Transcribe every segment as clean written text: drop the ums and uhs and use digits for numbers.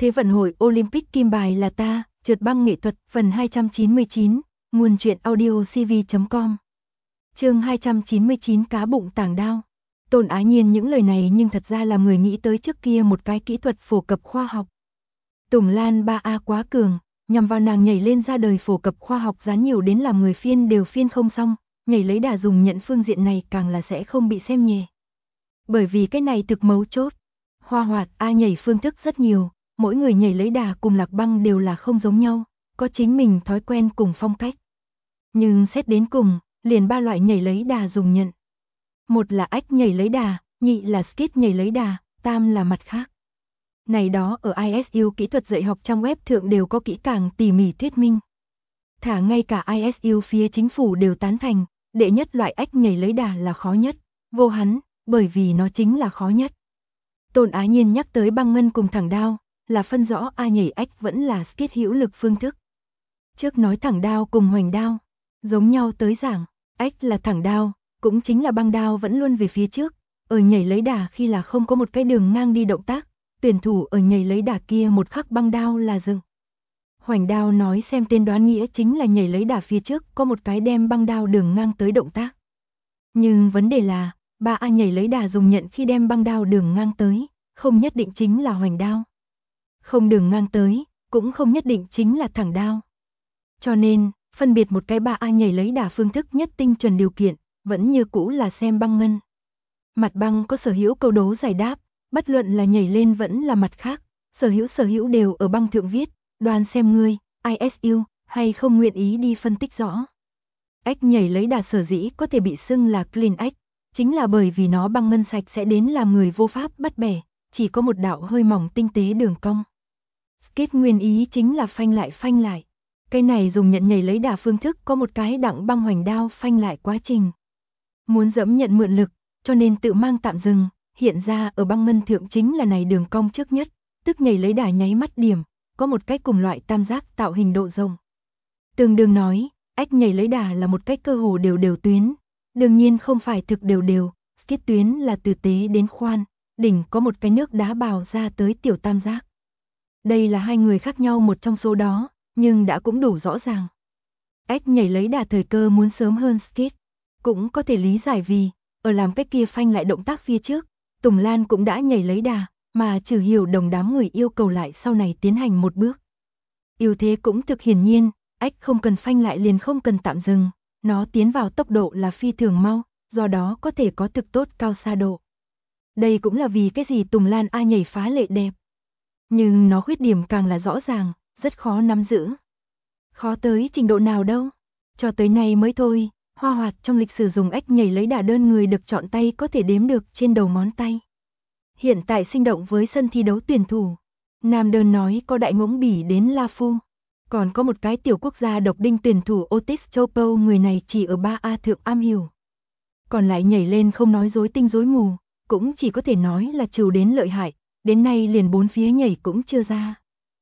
Thế vận hội Olympic kim bài là ta, trượt băng nghệ thuật, phần 299, nguồn truyện audio cv.com. Chương 299 cá bụng tảng đao. Tôn Á Nhiên những lời này nhưng thật ra làm người nghĩ tới trước kia một cái kỹ thuật phổ cập khoa học. Tùng Lan 3A quá cường, nhằm vào nàng nhảy lên ra đời phổ cập khoa học dán nhiều đến làm người phiên đều phiên không xong, nhảy lấy đà dùng nhận phương diện này càng là sẽ không bị xem nhẹ. Bởi vì cái này thực mấu chốt. Hoa Hoạt A nhảy phương thức rất nhiều, mỗi người nhảy lấy đà cùng Lạc Băng đều là không giống nhau, có chính mình thói quen cùng phong cách. Nhưng xét đến cùng, liền ba loại nhảy lấy đà dùng nhận. Một là ách nhảy lấy đà, nhị là skit nhảy lấy đà, tam là mặt khác. Này đó ở ISU kỹ thuật dạy học trong web thượng đều có kỹ càng tỉ mỉ thuyết minh. Thả ngay cả ISU phía chính phủ đều tán thành, đệ nhất loại ách nhảy lấy đà là khó nhất, vô hắn, bởi vì nó chính là khó nhất. Tôn Á Nhiên nhắc tới băng ngân cùng thẳng đao, là phân rõ A nhảy ách vẫn là skit hữu lực phương thức. Trước nói thẳng đao cùng hoành đao, giống nhau tới giảng, ách là thẳng đao, cũng chính là băng đao vẫn luôn về phía trước, ở nhảy lấy đà khi là không có một cái đường ngang đi động tác, tuyển thủ ở nhảy lấy đà kia một khắc băng đao là dừng. Hoành đao nói xem tên đoán nghĩa chính là nhảy lấy đà phía trước có một cái đem băng đao đường ngang tới động tác. Nhưng vấn đề là, 3A nhảy lấy đà dùng nhận khi đem băng đao đường ngang tới, không nhất định chính là hoành đao. Không đường ngang tới, cũng không nhất định chính là thẳng đao. Cho nên, phân biệt một cái 3A nhảy lấy đà phương thức nhất tinh chuẩn điều kiện, vẫn như cũ là xem băng ngân. Mặt băng có sở hữu câu đố giải đáp, bất luận là nhảy lên vẫn là mặt khác, sở hữu đều ở băng thượng viết, đoàn xem ngươi, ISU, hay không nguyện ý đi phân tích rõ. Ách nhảy lấy đà sở dĩ có thể bị xưng là clean ách, chính là bởi vì nó băng ngân sạch sẽ đến làm người vô pháp bắt bẻ, chỉ có một đạo hơi mỏng tinh tế đường cong. Skit nguyên ý chính là phanh lại. Cái này dùng nhận nhảy lấy đà phương thức có một cái đặng băng hoành đao phanh lại quá trình. Muốn dẫm nhận mượn lực, cho nên tự mang tạm dừng, hiện ra ở băng ngân thượng chính là này đường cong trước nhất, tức nhảy lấy đà nháy mắt điểm, có một cách cùng loại tam giác tạo hình độ rộng. Tương đương nói, ách nhảy lấy đà là một cách cơ hồ đều tuyến, đương nhiên không phải thực đều, skit tuyến là từ tế đến khoan, đỉnh có một cái nước đá bào ra tới tiểu tam giác. Đây là hai người khác nhau một trong số đó, nhưng đã cũng đủ rõ ràng. Ách nhảy lấy đà thời cơ muốn sớm hơn skit, cũng có thể lý giải vì, ở làm cách kia phanh lại động tác phía trước, Tùng Lan cũng đã nhảy lấy đà, mà Trừ Hiểu Đồng đám người yêu cầu lại sau này tiến hành một bước. Ưu thế cũng thực hiển nhiên, ách không cần phanh lại liền không cần tạm dừng, nó tiến vào tốc độ là phi thường mau, do đó có thể có thực tốt cao xa độ. Đây cũng là vì cái gì Tùng Lan A nhảy phá lệ đẹp. Nhưng nó khuyết điểm càng là rõ ràng, rất khó nắm giữ. Khó tới trình độ nào đâu, cho tới nay mới thôi. Hoa Hoạt trong lịch sử dùng ách nhảy lấy đà đơn người được chọn tay có thể đếm được trên đầu ngón tay. Hiện tại sinh động với sân thi đấu tuyển thủ. Nam đơn nói có đại ngỗng bỉ đến La Phu. Còn có một cái tiểu quốc gia độc đinh tuyển thủ Otis Chopo, người này chỉ ở 3A thượng am hiểu. Còn lại nhảy lên không nói dối tinh dối mù, cũng chỉ có thể nói là trừ đến lợi hại, đến nay liền bốn phía nhảy cũng chưa ra.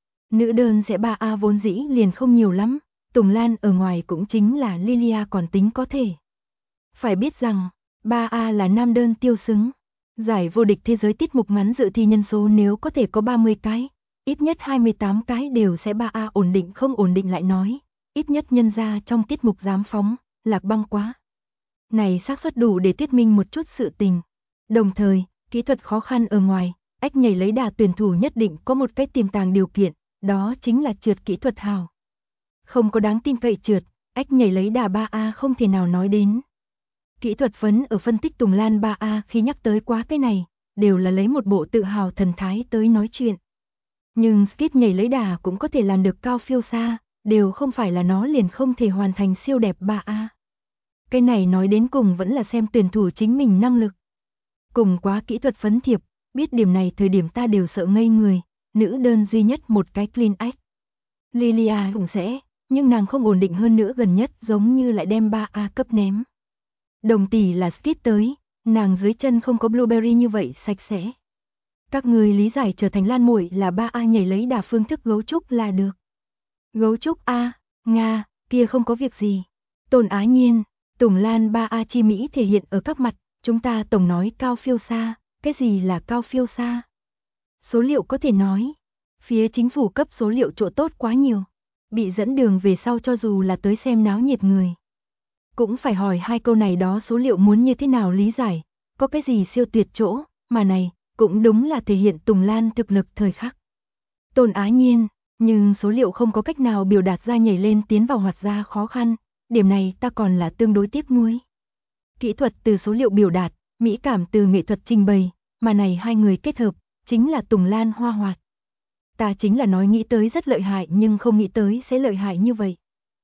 Nữ đơn sẽ 3A vốn dĩ liền không nhiều lắm. Tùng Lan ở ngoài cũng chính là Lilia còn tính có thể. Phải biết rằng, 3A là nam đơn tiêu xứng. Giải vô địch thế giới tiết mục ngắn dự thi nhân số nếu có thể có 30 cái, ít nhất 28 cái đều sẽ 3A ổn định không ổn định lại nói. Ít nhất nhân ra trong tiết mục dám phóng, Lạc Băng quá. Này xác suất đủ để thuyết minh một chút sự tình. Đồng thời, kỹ thuật khó khăn ở ngoài, ách nhảy lấy đà tuyển thủ nhất định có một cái tiềm tàng điều kiện, đó chính là trượt kỹ thuật hào. Không có đáng tin cậy trượt, ách nhảy lấy đà 3A không thể nào nói đến. Kỹ thuật vấn ở phân tích Tùng Lan 3A khi nhắc tới quá cái này, đều là lấy một bộ tự hào thần thái tới nói chuyện. Nhưng skit nhảy lấy đà cũng có thể làm được cao phiêu xa, đều không phải là nó liền không thể hoàn thành siêu đẹp 3A. Cái này nói đến cùng vẫn là xem tuyển thủ chính mình năng lực. Cùng quá kỹ thuật phấn thiệp, biết điểm này thời điểm ta đều sợ ngây người, nữ đơn duy nhất một cái clean ách. Lilia cũng sẽ, nhưng nàng không ổn định hơn nữa gần nhất giống như lại đem 3A cấp ném. Đồng tỷ là skit tới, nàng dưới chân không có blueberry như vậy sạch sẽ. Các người lý giải trở thành Lan Muội là 3A nhảy lấy đà phương thức gấu trúc là được. Gấu trúc A, Nga, kia không có việc gì. Tôn Á Nhiên, Tùng Lan 3A chi Mỹ thể hiện ở các mặt, chúng ta tổng nói cao phiêu xa, cái gì là cao phiêu xa? Số liệu có thể nói. Phía chính phủ cấp số liệu chỗ tốt quá nhiều. Bị dẫn đường về sau cho dù là tới xem náo nhiệt người. Cũng phải hỏi hai câu này đó, số liệu muốn như thế nào lý giải, có cái gì siêu tuyệt chỗ, mà này, cũng đúng là thể hiện Tùng Lan thực lực thời khắc. Tôn Á Nhiên, nhưng số liệu không có cách nào biểu đạt ra nhảy lên tiến vào hoạt ra khó khăn, điểm này ta còn là tương đối tiếc nuối. Kỹ thuật từ số liệu biểu đạt, mỹ cảm từ nghệ thuật trình bày, mà này hai người kết hợp, chính là Tùng Lan hoa hoạt. Ta chính là nói nghĩ tới rất lợi hại nhưng không nghĩ tới sẽ lợi hại như vậy.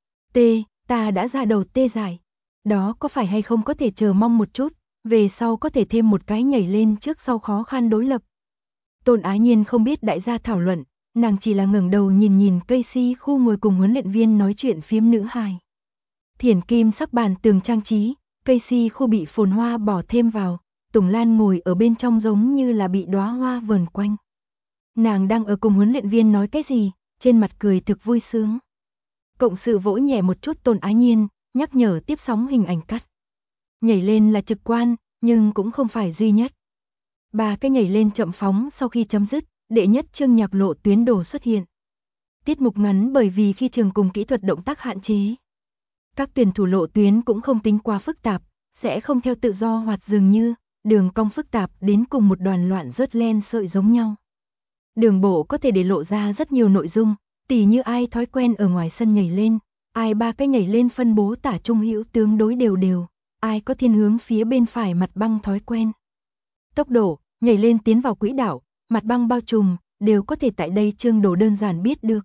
Ta đã ra đầu tê dại. Đó có phải hay không có thể chờ mong một chút, về sau có thể thêm một cái nhảy lên trước sau khó khăn đối lập. Tôn Á Nhiên không biết đại gia thảo luận, nàng chỉ là ngẩng đầu nhìn Casey khu ngồi cùng huấn luyện viên nói chuyện phiếm nữ hài. Thiển kim sắc bàn tường trang trí, Casey khu bị phồn hoa bỏ thêm vào, Tùng Lan ngồi ở bên trong giống như là bị đóa hoa vờn quanh. Nàng đang ở cùng huấn luyện viên nói cái gì, trên mặt cười thực vui sướng. Cộng sự vỗ nhẹ một chút Tôn Á Nhiên, nhắc nhở tiếp sóng hình ảnh cắt. Nhảy lên là trực quan, nhưng cũng không phải duy nhất. Ba cái nhảy lên chậm phóng sau khi chấm dứt, đệ nhất chương nhạc lộ tuyến đồ xuất hiện. Tiết mục ngắn bởi vì khi trường cùng kỹ thuật động tác hạn chế. Các tuyển thủ lộ tuyến cũng không tính quá phức tạp, sẽ không theo tự do hoạt dường như, đường cong phức tạp đến cùng một đoàn loạn rớt len sợi giống nhau. Đường bộ có thể để lộ ra rất nhiều nội dung, tỉ như ai thói quen ở ngoài sân nhảy lên, ai ba cái nhảy lên phân bố tả trung hữu tương đối đều, ai có thiên hướng phía bên phải mặt băng thói quen. Tốc độ, nhảy lên tiến vào quỹ đạo, mặt băng bao trùm, đều có thể tại đây chương đồ đơn giản biết được.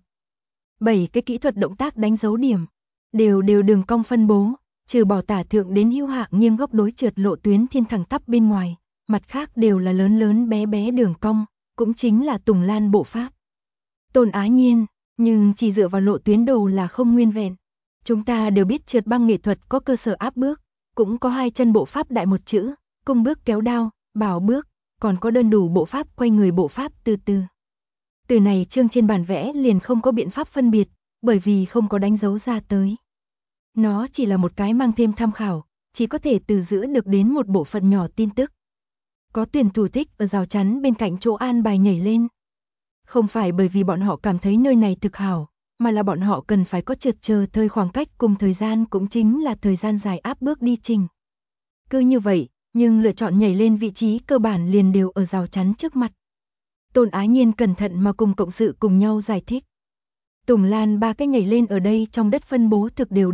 7 cái kỹ thuật động tác đánh dấu điểm, đều đường cong phân bố, trừ bỏ tả thượng đến hữu hạ nghiêng góc đối trượt lộ tuyến thiên thẳng tắp bên ngoài, mặt khác đều là lớn bé đường cong, cũng chính là Tùng Lan bộ pháp. Tôn Á Nhiên, nhưng chỉ dựa vào lộ tuyến đồ là không nguyên vẹn. Chúng ta đều biết trượt băng nghệ thuật có cơ sở áp bước, cũng có hai chân bộ pháp đại một chữ, cung bước kéo đao, bảo bước, còn có đơn đủ bộ pháp quay người bộ pháp từ từ. Từ này chương trên bản vẽ liền không có biện pháp phân biệt, bởi vì không có đánh dấu ra tới. Nó chỉ là một cái mang thêm tham khảo, chỉ có thể từ giữa được đến một bộ phận nhỏ tin tức. Có tuyển thủ thích ở rào chắn bên cạnh chỗ an bài nhảy lên. Không phải bởi vì bọn họ cảm thấy nơi này thực hảo, mà là bọn họ cần phải có trượt chờ thời khoảng cách cùng thời gian cũng chính là thời gian dài áp bước đi trình. Cứ như vậy, nhưng lựa chọn nhảy lên vị trí cơ bản liền đều ở rào chắn trước mặt. Tôn Á Nhiên cẩn thận mà cùng cộng sự cùng nhau giải thích. Tùng Lan ba cái nhảy lên ở đây trong đất phân bố thực đều.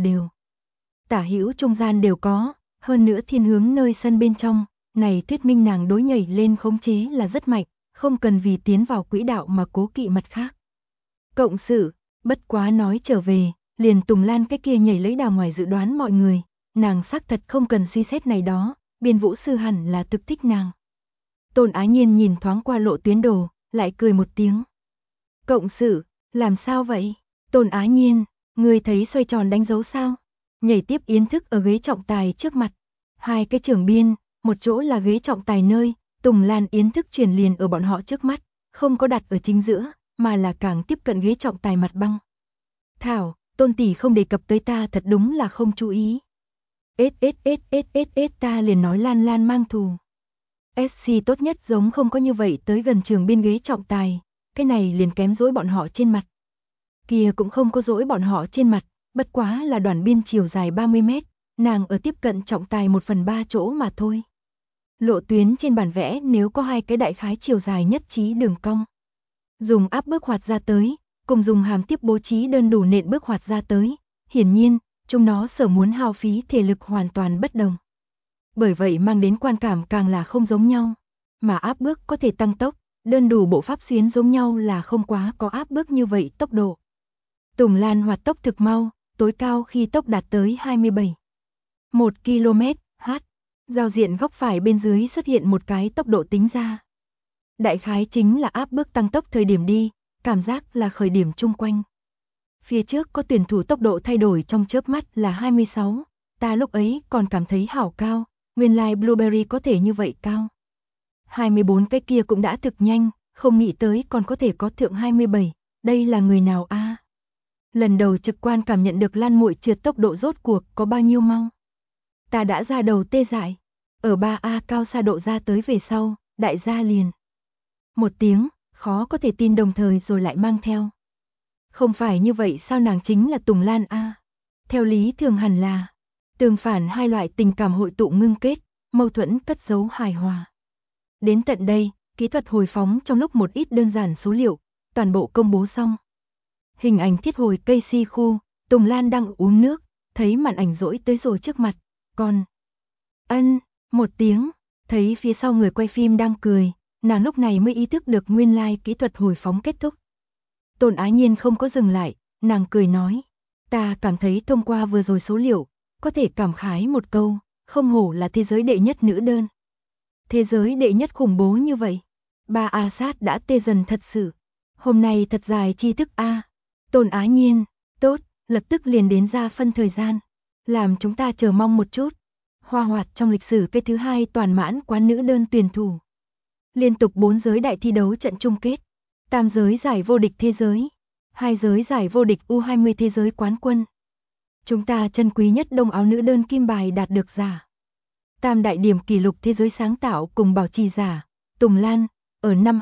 Tả hữu trung gian đều có, hơn nữa thiên hướng nơi sân bên trong, này thuyết minh nàng đối nhảy lên khống chế là rất mạnh, không cần vì tiến vào quỹ đạo mà cố kỵ mặt khác. Cộng sự, bất quá nói trở về, liền Tùng Lan cái kia nhảy lấy đà ngoài dự đoán mọi người, nàng xác thật không cần suy xét này đó, biên vũ sư hẳn là thực thích nàng. Tôn Á Nhiên nhìn thoáng qua lộ tuyến đồ, lại cười một tiếng. Cộng sự, làm sao vậy? Tôn Á Nhiên, người thấy xoay tròn đánh dấu sao? Nhảy tiếp yến thức ở ghế trọng tài trước mặt. Hai cái trưởng biên, một chỗ là ghế trọng tài nơi, Tùng Lan yến thức chuyển liền ở bọn họ trước mắt, không có đặt ở chính giữa, mà là càng tiếp cận ghế trọng tài mặt băng. Thảo, Tôn tỷ không đề cập tới ta thật đúng là không chú ý. Ta liền nói Lan mang thù. SC tốt nhất giống không có như vậy tới gần trường biên ghế trọng tài, cái này liền kém dỗi bọn họ trên mặt. Kia cũng không có dỗi bọn họ trên mặt, bất quá là đoàn biên chiều dài 30 mét, nàng ở tiếp cận trọng tài 1/3 chỗ mà thôi. Lộ tuyến trên bản vẽ nếu có hai cái đại khái chiều dài nhất trí đường cong. Dùng áp bước hoạt ra tới, cùng dùng hàm tiếp bố trí đơn đủ nện bước hoạt ra tới, hiển nhiên, chúng nó sở muốn hao phí thể lực hoàn toàn bất đồng. Bởi vậy mang đến quan cảm càng là không giống nhau, mà áp bước có thể tăng tốc, đơn đủ bộ pháp xuyến giống nhau là không quá có áp bước như vậy tốc độ. Tùng Lan hoạt tốc thực mau, tối cao khi tốc đạt tới 27. 1 km/h, giao diện góc phải bên dưới xuất hiện một cái tốc độ tính ra. Đại khái chính là áp bước tăng tốc thời điểm đi, cảm giác là khởi điểm chung quanh. Phía trước có tuyển thủ tốc độ thay đổi trong chớp mắt là 26, ta lúc ấy còn cảm thấy hảo cao, nguyên lai Blueberry có thể như vậy cao. 24 cái kia cũng đã thực nhanh, không nghĩ tới còn có thể có thượng 27, đây là người nào a? Lần đầu trực quan cảm nhận được Lan muội trượt tốc độ rốt cuộc có bao nhiêu mau. Ta đã ra đầu tê dại, ở 3A cao xa độ ra tới về sau, đại gia liền. Một tiếng, khó có thể tin đồng thời rồi lại mang theo. Không phải như vậy sao, nàng chính là Tùng Lan a? Theo lý thường hẳn là tương phản, hai loại tình cảm hội tụ ngưng kết, mâu thuẫn cất giấu hài hòa. Đến tận đây, kỹ thuật hồi phóng trong lúc một ít đơn giản số liệu, toàn bộ công bố xong. Hình ảnh thiết hồi cây si khu, Tùng Lan đang uống nước, thấy màn ảnh rỗi tới rồi trước mặt, còn ân, một tiếng, thấy phía sau người quay phim đang cười, nàng lúc này mới ý thức được nguyên lai kỹ thuật hồi phóng kết thúc. Tôn Á Nhiên không có dừng lại, nàng cười nói, ta cảm thấy thông qua vừa rồi số liệu, có thể cảm khái một câu, không hổ là thế giới đệ nhất nữ đơn. Thế giới đệ nhất khủng bố như vậy. Ba A Sát đã tê dần thật sự. Hôm nay thật dài tri thức A. Tôn Á Nhiên, tốt, lập tức liền đến ra phân thời gian. Làm chúng ta chờ mong một chút. Hoa hoạt trong lịch sử cái thứ 2 toàn mãn quán nữ đơn tuyển thủ. Liên tục 4 giới đại thi đấu trận chung kết. Tam giới giải vô địch thế giới. 2 giới giải vô địch U20 thế giới quán quân. Chúng ta trân quý nhất đông áo nữ đơn kim bài đạt được giả. Tam đại điểm kỷ lục thế giới sáng tạo cùng bảo trì giả, Tùng Lan, ở năm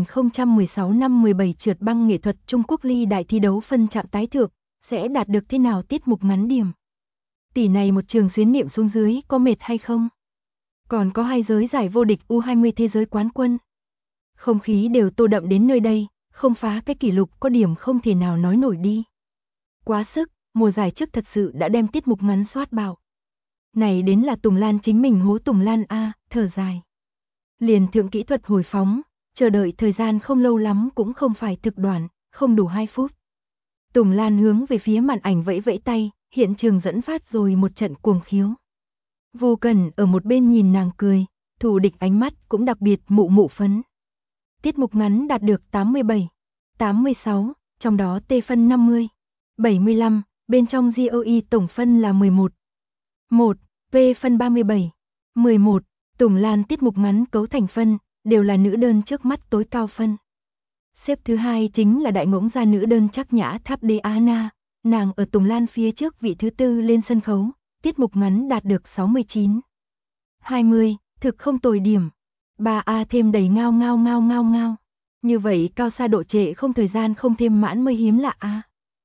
2016 năm 17 trượt băng nghệ thuật Trung Quốc ly đại thi đấu phân chạm tái thượng, sẽ đạt được thế nào tiết mục ngắn điểm. Tỷ này một trường xuyến niệm xuống dưới có mệt hay không? Còn có 2 giới giải vô địch U20 thế giới quán quân. Không khí đều tô đậm đến nơi đây, không phá cái kỷ lục có điểm không thể nào nói nổi đi. Quá sức, mùa giải trước thật sự đã đem tiết mục ngắn soát bạo. Này đến là Tùng Lan chính mình hố Tùng Lan a, thở dài. Liền thượng kỹ thuật hồi phóng, chờ đợi thời gian không lâu lắm cũng không phải thực đoạn, không đủ 2 phút. Tùng Lan hướng về phía màn ảnh vẫy vẫy tay, hiện trường dẫn phát rồi một trận cuồng khiếu. Vô Cần ở một bên nhìn nàng cười, thủ địch ánh mắt cũng đặc biệt mụ mụ phấn. Tiết mục ngắn đạt được 87, 86, trong đó T phân 50, 75, bên trong GOE tổng phân là 11. 1, P phân 37, 11, Tùng Lan tiết mục ngắn cấu thành phân, đều là nữ đơn trước mắt tối cao phân. Xếp thứ 2 chính là đại ngỗng gia nữ đơn Trác Nhã Tháp Đế Á Na, nàng ở Tùng Lan phía trước vị thứ 4 lên sân khấu, tiết mục ngắn đạt được 69. 20, thực không tồi điểm. 3A thêm đầy ngao ngao ngao ngao ngao. Như vậy cao xa độ trệ không thời gian không thêm mãn mới hiếm lạ a.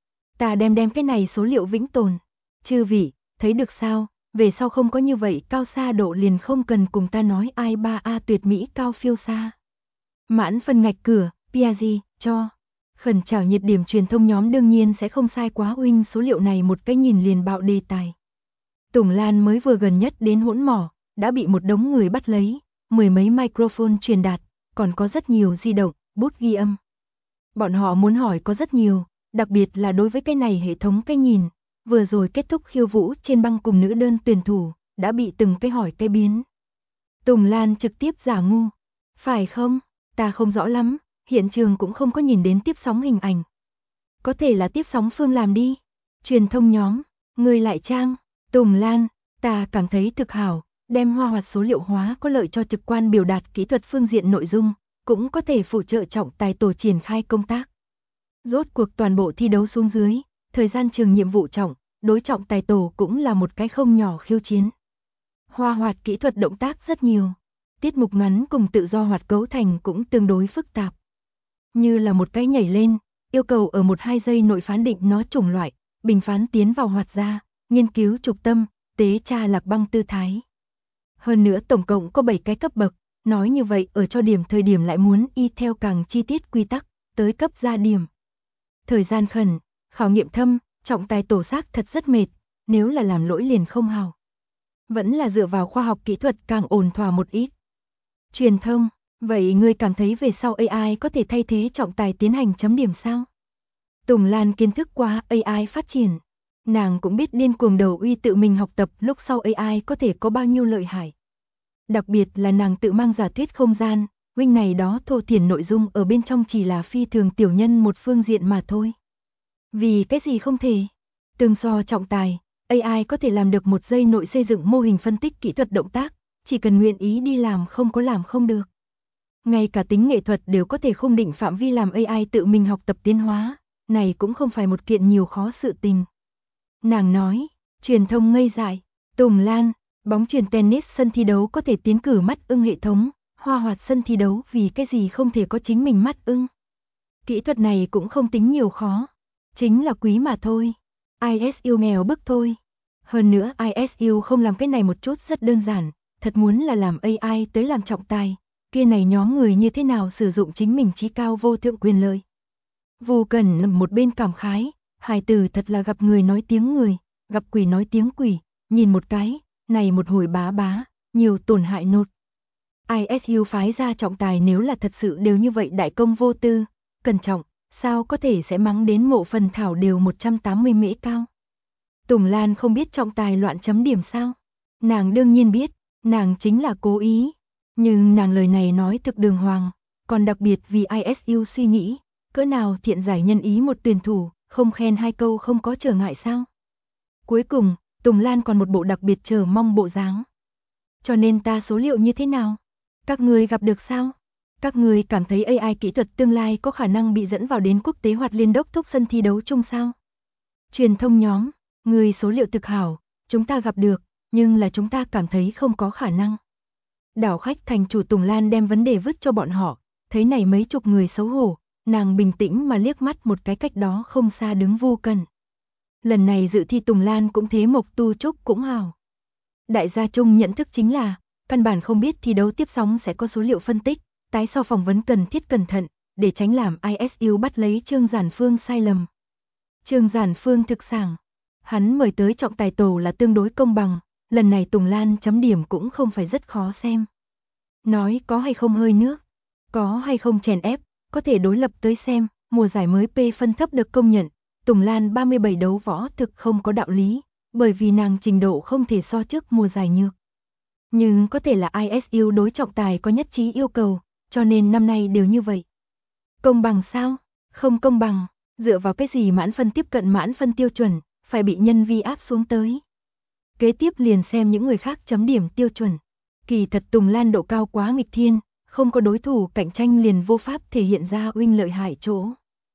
Ta đem cái này số liệu vĩnh tồn. Chư vị, thấy được sao? Về sau không có như vậy cao xa độ liền không cần cùng ta nói ai 3A tuyệt mỹ cao phiêu xa. Mãn phân ngạch cửa, Piazi, cho. Khẩn chào nhiệt điểm truyền thông nhóm đương nhiên sẽ không sai quá huynh số liệu này một cái nhìn liền bạo đề tài. Tùng Lan mới vừa gần nhất đến hỗn mỏ, đã bị một đống người bắt lấy, 10 mấy microphone truyền đạt, còn có rất nhiều di động, bút ghi âm. Bọn họ muốn hỏi có rất nhiều, đặc biệt là đối với cái này hệ thống cái nhìn. Vừa rồi kết thúc khiêu vũ trên băng cùng nữ đơn tuyển thủ, đã bị từng cái hỏi cái biến. Tùng Lan trực tiếp giả ngu. Phải không? Ta không rõ lắm, hiện trường cũng không có nhìn đến tiếp sóng hình ảnh. Có thể là tiếp sóng Phương làm đi. Truyền thông nhóm, người lại trang. Tùng Lan, ta cảm thấy thực hảo, đem hoa hoạt số liệu hóa có lợi cho trực quan biểu đạt kỹ thuật phương diện nội dung, cũng có thể phụ trợ trọng tài tổ triển khai công tác. Rốt cuộc toàn bộ thi đấu xuống dưới, thời gian trường nhiệm vụ trọng, đối trọng tài tổ cũng là một cái không nhỏ khiêu chiến. Hoa hoạt kỹ thuật động tác rất nhiều, tiết mục ngắn cùng tự do hoạt cấu thành cũng tương đối phức tạp. Như là một cái nhảy lên, yêu cầu ở 1-2 giây nội phán định nó chủng loại, bình phán tiến vào hoạt ra, nghiên cứu trục tâm, tế tra lạc băng tư thái. Hơn nữa tổng cộng có 7 cái cấp bậc, nói như vậy ở cho điểm thời điểm lại muốn y theo càng chi tiết quy tắc, tới cấp ra điểm. Thời gian khẩn, khảo nghiệm thâm, trọng tài tổ xác thật rất mệt, nếu là làm lỗi liền không hào. Vẫn là dựa vào khoa học kỹ thuật càng ổn thỏa một ít. Truyền thông, vậy ngươi cảm thấy về sau AI có thể thay thế trọng tài tiến hành chấm điểm sao? Tùng Lan kiến thức qua AI phát triển. Nàng cũng biết điên cuồng đầu uy tự mình học tập lúc sau AI có thể có bao nhiêu lợi hại. Đặc biệt là nàng tự mang giả thuyết không gian, huynh này đó thô thiển nội dung ở bên trong chỉ là phi thường tiểu nhân một phương diện mà thôi. Vì cái gì không thể? Tương so trọng tài, AI có thể làm được 1 giây nội xây dựng mô hình phân tích kỹ thuật động tác, chỉ cần nguyện ý đi làm không có làm không được. Ngay cả tính nghệ thuật đều có thể khung định phạm vi làm AI tự mình học tập tiến hóa, này cũng không phải một kiện nhiều khó sự tình. Nàng nói, truyền thông ngây dại, Tùng Lan, bóng chuyền tennis sân thi đấu có thể tiến cử mắt ưng hệ thống, Hoa hoạt sân thi đấu vì cái gì không thể có chính mình mắt ưng. Kỹ thuật này cũng không tính nhiều khó. Chính là quý mà thôi. ISU nghèo bức thôi. Hơn nữa ISU không làm cái này một chút rất đơn giản. Thật muốn là làm AI tới làm trọng tài. Kia này nhóm người như thế nào sử dụng chính mình trí cao vô thượng quyền lợi. Vô Cần nằm một bên cảm khái. Hài tử thật là gặp người nói tiếng người. Gặp quỷ nói tiếng quỷ. Nhìn một cái. Này một hồi bá bá. Nhiều tổn hại nột. ISU phái ra trọng tài nếu là thật sự đều như vậy đại công vô tư, cẩn trọng, sao có thể sẽ mắng đến mộ phần thảo đều 180 mễ cao. Tùng Lan không biết trọng tài loạn chấm điểm sao? Nàng đương nhiên biết, nàng chính là cố ý. Nhưng nàng lời này nói thực đường hoàng, còn đặc biệt vì ISU suy nghĩ, cỡ nào thiện giải nhân ý một tuyển thủ, không khen hai câu không có trở ngại sao? Cuối cùng, Tùng Lan còn một bộ đặc biệt chờ mong bộ dáng. Cho nên ta số liệu như thế nào? Các người gặp được sao? Các người cảm thấy AI kỹ thuật tương lai có khả năng bị dẫn vào đến quốc tế hoạt liên đốc thúc sân thi đấu chung sao? Truyền thông nhóm, người số liệu thực hảo, chúng ta gặp được, nhưng là chúng ta cảm thấy không có khả năng. Đảo khách thành chủ Tùng Lan đem vấn đề vứt cho bọn họ, thấy này mấy chục người xấu hổ, nàng bình tĩnh mà liếc mắt một cái cách đó không xa đứng Vô Cần. Lần này dự thi Tùng Lan cũng thế Mộc Tu Trúc cũng hảo. Đại gia chung nhận thức chính là, căn bản không biết thi đấu tiếp sóng sẽ có số liệu phân tích, tái sau phỏng vấn cần thiết cẩn thận, để tránh làm ISU bắt lấy Trương Giản Phương sai lầm. Trương Giản Phương thực sảng, hắn mời tới trọng tài tổ là tương đối công bằng, lần này Tùng Lan chấm điểm cũng không phải rất khó xem. Nói có hay không hơi nước, có hay không chèn ép, có thể đối lập tới xem, mùa giải mới P phân thấp được công nhận, Tùng Lan 37 đấu võ thực không có đạo lý, bởi vì nàng trình độ không thể so trước mùa giải nhược. Nhưng có thể là ISU đối trọng tài có nhất trí yêu cầu, cho nên năm nay đều như vậy. Công bằng sao? Không công bằng, dựa vào cái gì mãn phân tiếp cận mãn phân tiêu chuẩn, phải bị nhân vi áp xuống tới. Kế tiếp liền xem những người khác chấm điểm tiêu chuẩn. Kỳ thật Tùng Lan độ cao quá nghịch thiên, không có đối thủ cạnh tranh liền vô pháp thể hiện ra uy lợi hại chỗ.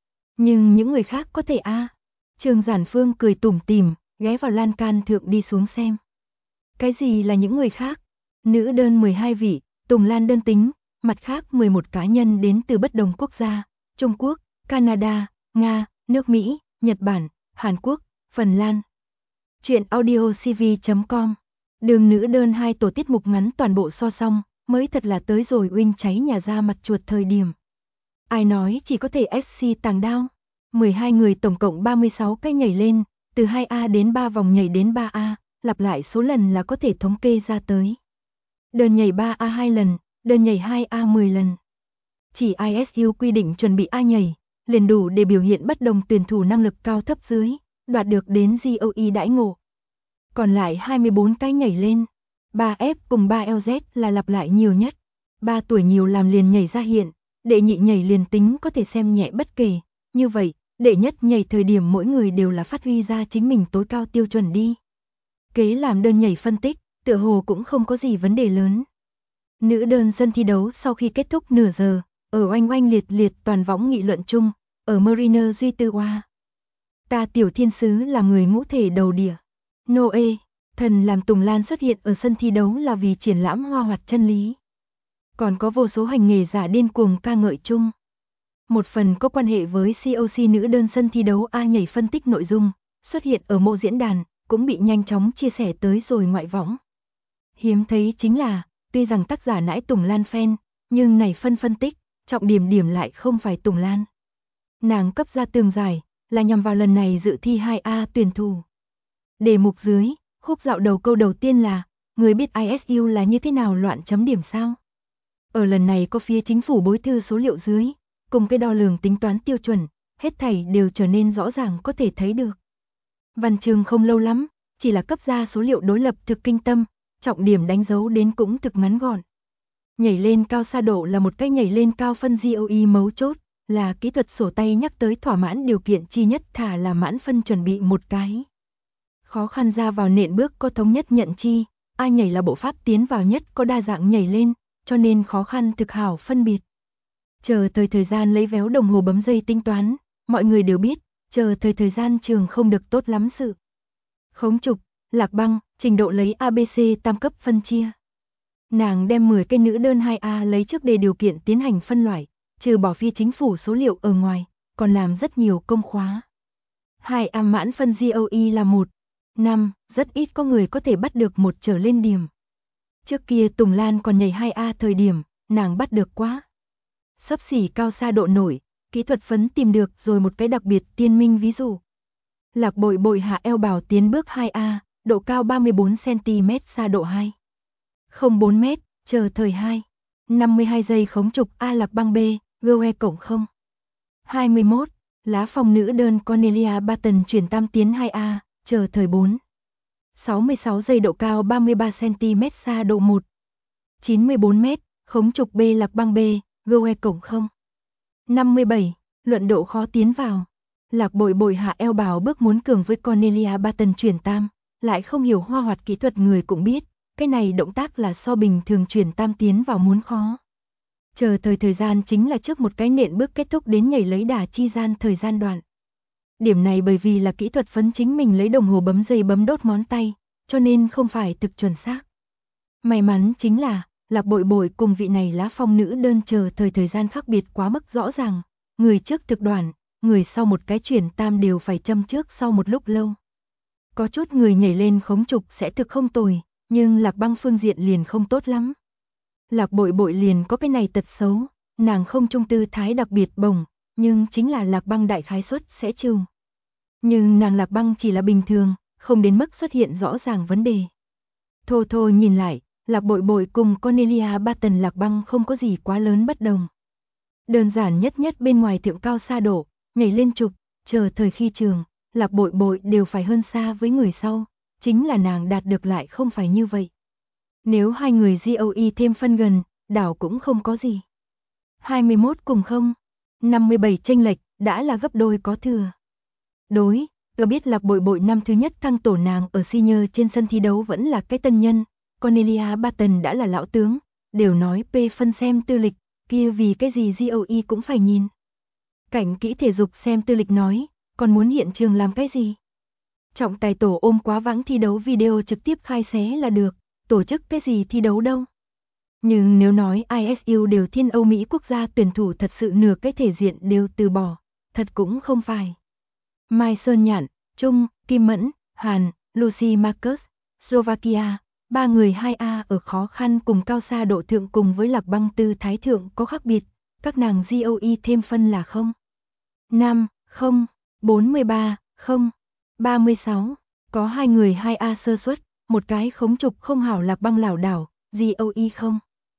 Nhưng những người khác có thể Trương Giản Phương cười tủm tỉm, ghé vào lan can thượng đi xuống xem. Cái gì là những người khác? Nữ đơn 12 vị, Tùng Lan đơn tính, mặt khác 11 cá nhân đến từ bất đồng quốc gia, Trung Quốc, Canada, Nga, nước Mỹ, Nhật Bản, Hàn Quốc, Phần Lan. Chuyện audio cv.com. Đường nữ đơn 2 tổ tiết mục ngắn toàn bộ so xong, mới thật là tới rồi Win cháy nhà ra mặt chuột thời điểm. Ai nói chỉ có thể SC tàng đao? 12 người tổng cộng 36 cái nhảy lên, từ 2A đến 3 vòng nhảy đến 3A, lặp lại số lần là có thể thống kê ra tới. Đơn nhảy 3A 2 lần, đơn nhảy 2A 10 lần. Chỉ ISU quy định chuẩn bị A nhảy, liền đủ để biểu hiện bất đồng tuyển thủ năng lực cao thấp dưới, đoạt được đến GOE đãi ngộ. Còn lại 24 cái nhảy lên, 3F cùng 3LZ là lặp lại nhiều nhất. 3 tuổi nhiều làm liền nhảy ra hiện, đệ nhị nhảy liền tính có thể xem nhẹ bất kể. Như vậy, đệ nhất nhảy thời điểm mỗi người đều là phát huy ra chính mình tối cao tiêu chuẩn đi. Kế làm đơn nhảy phân tích, tựa hồ cũng không có gì vấn đề lớn. Nữ đơn sân thi đấu sau khi kết thúc nửa giờ, ở oanh oanh liệt liệt toàn võng nghị luận chung, ở Mariner Duy Tư Hoa. Ta tiểu thiên sứ là người ngũ thể đầu đỉa. Noe, thần làm Tùng Lan xuất hiện ở sân thi đấu là vì triển lãm hoa hoạt chân lý. Còn có vô số hành nghề giả điên cuồng ca ngợi chung. Một phần có quan hệ với COC nữ đơn sân thi đấu A nhảy phân tích nội dung, xuất hiện ở mộ diễn đàn, cũng bị nhanh chóng chia sẻ tới rồi ngoại võng. Hiếm thấy chính là, tuy rằng tác giả nãi Tùng Lan fan, nhưng này phân tích, trọng điểm lại không phải Tùng Lan. Nàng cấp ra tường giải, là nhằm vào lần này dự thi 2A tuyển thủ. Đề mục dưới, khúc dạo đầu câu đầu tiên là, người biết ISU là như thế nào loạn chấm điểm sao? Ở lần này có phía chính phủ bối thư số liệu dưới, cùng cái đo lường tính toán tiêu chuẩn, hết thảy đều trở nên rõ ràng có thể thấy được. Văn chương không lâu lắm, chỉ là cấp ra số liệu đối lập thực kinh tâm, trọng điểm đánh dấu đến cũng thực ngắn gọn. Nhảy lên cao xa độ là một cách nhảy lên cao phân GOE mấu chốt, là kỹ thuật sổ tay nhắc tới thỏa mãn điều kiện chi nhất thả là mãn phân chuẩn bị một cái. Khó khăn ra vào nện bước có thống nhất nhận chi, A nhảy là bộ pháp tiến vào nhất có đa dạng nhảy lên, cho nên khó khăn thực hảo phân biệt. Chờ thời gian lấy véo đồng hồ bấm dây tính toán, mọi người đều biết, chờ thời gian trường không được tốt lắm sự. Khống trục, lạc băng, trình độ lấy ABC tam cấp phân chia. Nàng đem 10 cái nữ đơn 2A lấy trước đề điều kiện tiến hành phân loại, trừ bỏ phía chính phủ số liệu ở ngoài, còn làm rất nhiều công khóa. 2A mãn phân GOE là 1, 5, rất ít có người có thể bắt được 1 trở lên điểm. Trước kia Tùng Lan còn nhảy 2A thời điểm, nàng bắt được quá. Xấp xỉ cao xa độ nổi, kỹ thuật phấn tìm được rồi một cái đặc biệt tiên minh ví dụ. Lạc Bội Bội hạ eo bảo tiến bước 2A, độ cao 34cm xa độ 2. 04 m, chờ thời 2. 52 giây khống trục A Lạc Băng B, GOE cộng 0. 21, lá phòng nữ đơn Cornelia Barton chuyển tam tiến 2A, chờ thời 4. 66 giây độ cao 33cm xa độ 1. 94 m, khống trục B Lạc Băng B, GOE cộng 0. 57, luận độ khó tiến vào. Lạc Bội Bội hạ eo bảo bước muốn cường với Cornelia Barton chuyển tam, lại không hiểu hoa hoạt kỹ thuật người cũng biết, cái này động tác là so bình thường chuyển tam tiến vào muốn khó. Chờ thời gian chính là trước một cái nện bước kết thúc đến nhảy lấy đà chi gian thời gian đoạn. Điểm này bởi vì là kỹ thuật phấn chính mình lấy đồng hồ bấm giây bấm đốt ngón tay, cho nên không phải thực chuẩn xác. May mắn chính là, Lạc Bội Bội cùng vị này lá phong nữ đơn chờ thời gian khác biệt quá mức rõ ràng, người trước thực đoạn, người sau một cái chuyển tam đều phải châm trước sau một lúc lâu. Có chút người nhảy lên khống trục sẽ thực không tồi, nhưng Lạc Băng phương diện liền không tốt lắm. Lạc Bội Bội liền có cái này tật xấu, nàng không trung tư thái đặc biệt bổng, nhưng chính là Lạc Băng đại khái suất sẽ trừ. Nhưng nàng Lạc Băng chỉ là bình thường, không đến mức xuất hiện rõ ràng vấn đề. Thô nhìn lại, Lạc Bội Bội cùng Cornelia Barton Lạc Băng không có gì quá lớn bất đồng. Đơn giản nhất bên ngoài thượng cao xa độ, nhảy lên trục, chờ thời khi trường, Lạc Bội Bội đều phải hơn xa với người sau, chính là nàng đạt được lại không phải như vậy. Nếu hai người GOE thêm phân gần, đảo cũng không có gì. 21 cùng 0, 57 chênh lệch, đã là gấp đôi có thừa. Đối, tôi biết Lạc Bội Bội năm thứ nhất thăng tổ nàng ở senior trên sân thi đấu vẫn là cái tân nhân, Cornelia Barton đã là lão tướng, đều nói P phân xem tư lịch, kia vì cái gì GOE cũng phải nhìn. Cảnh kỹ thể dục xem tư lịch nói, còn muốn hiện trường làm cái gì? Trọng tài tổ ôm quá vãng thi đấu video trực tiếp khai xé là được, tổ chức cái gì thi đấu đâu. Nhưng nếu nói ISU đều thiên Âu Mỹ quốc gia tuyển thủ thật sự nửa cái thể diện đều từ bỏ, thật cũng không phải. Mai Sơn Nhạn, Trung, Kim Mẫn, Hàn, Lucy Marcus, Slovakia, ba người 2A ở khó khăn cùng cao xa độ thượng cùng với Lạc Băng tư thái thượng có khác biệt, các nàng GOE thêm phân là 0. 5, 0, 43, 0, 36, có hai người 2A sơ suất, một cái khống trục không hảo Lạc Băng lảo đảo, GOE 0.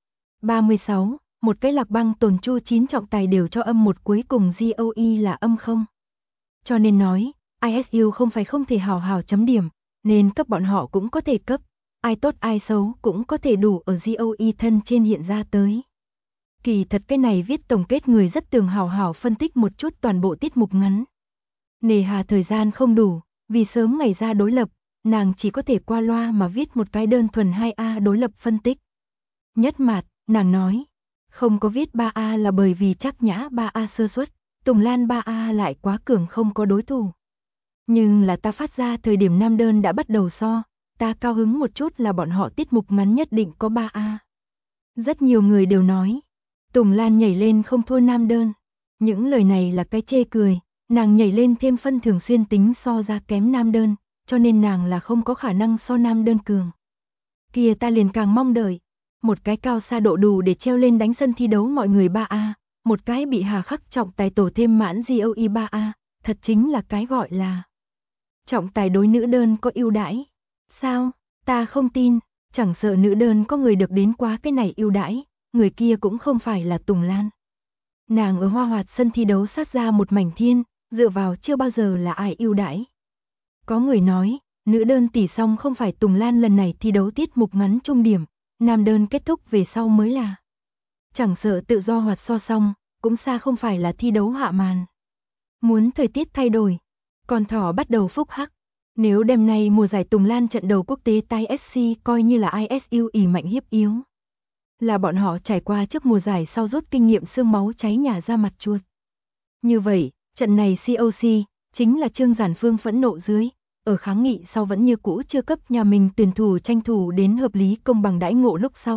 36, một cái Lạc Băng tồn chu 9 trọng tài đều cho âm một cuối cùng GOE là âm 0. Cho nên nói, ISU không phải không thể hảo chấm điểm, nên cấp bọn họ cũng có thể cấp, ai tốt ai xấu cũng có thể đủ ở GOE thân trên hiện ra tới. Kỳ thật cái này viết tổng kết người rất tường hảo phân tích một chút toàn bộ tiết mục ngắn. Nề hà thời gian không đủ, vì sớm ngày ra đối lập, nàng chỉ có thể qua loa mà viết một cái đơn thuần 2A đối lập phân tích. Nhất mạt, nàng nói, không có viết 3A là bởi vì Trác Nhã 3A sơ suất, Tùng Lan 3A lại quá cường không có đối thủ. Nhưng là ta phát ra thời điểm nam đơn đã bắt đầu so, ta cao hứng một chút là bọn họ tiết mục ngắn nhất định có 3A. Rất nhiều người đều nói, Tùng Lan nhảy lên không thua nam đơn. Những lời này là cái chê cười, nàng nhảy lên thêm phân thường xuyên tính so ra kém nam đơn, cho nên nàng là không có khả năng so nam đơn cường. Kìa ta liền càng mong đợi, một cái cao xa độ đủ để treo lên đánh sân thi đấu mọi người 3A, một cái bị hà khắc trọng tài tổ thêm mãn GOE 3A, thật chính là cái gọi là trọng tài đối nữ đơn có ưu đãi. Sao, ta không tin, chẳng sợ nữ đơn có người được đến quá cái này ưu đãi, người kia cũng không phải là Tùng Lan. Nàng ở hoa hoạt sân thi đấu sát ra một mảnh thiên, dựa vào chưa bao giờ là ai ưu đãi. Có người nói, nữ đơn tỷ song không phải Tùng Lan lần này thi đấu tiết mục ngắn trung điểm, nam đơn kết thúc về sau mới là. Chẳng sợ tự do hoạt so xong, cũng xa không phải là thi đấu hạ màn. Muốn thời tiết thay đổi, con thỏ bắt đầu phúc hắc. Nếu đêm nay mùa giải Tùng Lan trận đầu quốc tế tai SC coi như là ISU ỉ mạnh hiếp yếu. Là bọn họ trải qua trước mùa giải sau rút kinh nghiệm xương máu cháy nhà ra mặt chuột. Như vậy, trận này COC, chính là Trương Giản Phương phẫn nộ dưới, ở kháng nghị sau vẫn như cũ chưa cấp nhà mình tuyển thủ tranh thủ đến hợp lý công bằng đãi ngộ lúc sau,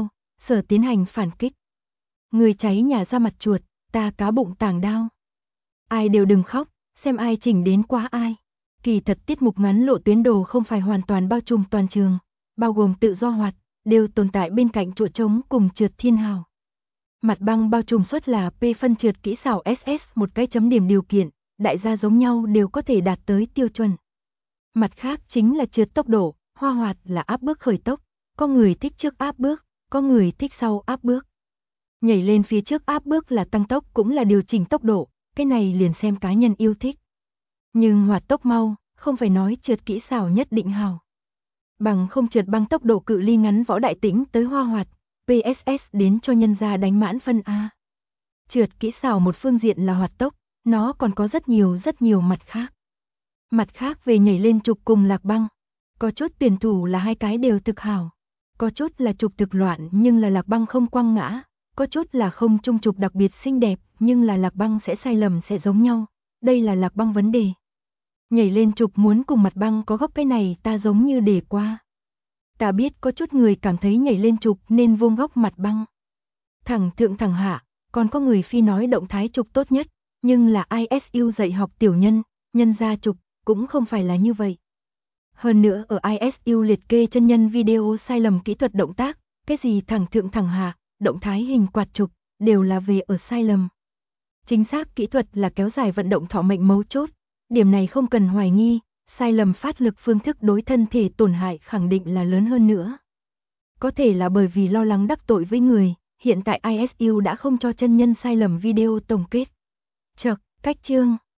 Sở tiến hành phản kích. Người cháy nhà ra mặt chuột, ta cá bụng tàng đao. Ai đều đừng khóc, xem ai chỉnh đến quá ai. Kỳ thật tiết mục ngắn Lộ Tuyến Đồ không phải hoàn toàn bao trùm toàn trường, bao gồm tự do hoạt, đều tồn tại bên cạnh chỗ trống cùng trượt thiên hào. Mặt băng bao trùm suất là P phân trượt kỹ xảo SS một cái chấm điểm điều kiện, đại gia giống nhau đều có thể đạt tới tiêu chuẩn. Mặt khác chính là trượt tốc độ, hoa hoạt là áp bước khởi tốc, có người thích trước áp bước, có người thích sau áp bước. Nhảy lên phía trước áp bước là tăng tốc cũng là điều chỉnh tốc độ, cái này liền xem cá nhân yêu thích. Nhưng hoạt tốc mau, không phải nói trượt kỹ xảo nhất định hào. Bằng không trượt băng tốc độ cự ly ngắn võ đại tĩnh tới hoa hoạt, PSS đến cho nhân gia đánh mãn phân A. Trượt kỹ xảo một phương diện là hoạt tốc, nó còn có rất nhiều mặt khác. Mặt khác về nhảy lên trục cùng lạc băng, có chút tuyển thủ là hai cái đều thực hảo, có chút là trục thực loạn nhưng là lạc băng không quăng ngã, có chút là không trung trục đặc biệt xinh đẹp nhưng là lạc băng sẽ sai lầm sẽ giống nhau, đây là lạc băng vấn đề. Nhảy lên trục muốn cùng mặt băng có góc cái này ta giống như để qua. Ta biết có chút người cảm thấy nhảy lên trục nên vuông góc mặt băng. Thẳng thượng thẳng hạ, còn có người phi nói động thái trục tốt nhất, nhưng là ISU dạy học tiểu nhân, nhân ra trục, cũng không phải là như vậy. Hơn nữa ở ISU liệt kê chân nhân video sai lầm kỹ thuật động tác, cái gì thẳng thượng thẳng hạ, động thái hình quạt trục, đều là về ở sai lầm. Chính xác kỹ thuật là kéo dài vận động thọ mệnh mấu chốt, điểm này không cần hoài nghi, sai lầm phát lực phương thức đối thân thể tổn hại khẳng định là lớn hơn nữa. Có thể là bởi vì lo lắng đắc tội với người, hiện tại ISU đã không cho chân nhân sai lầm video tổng kết. Chậc, cách chương.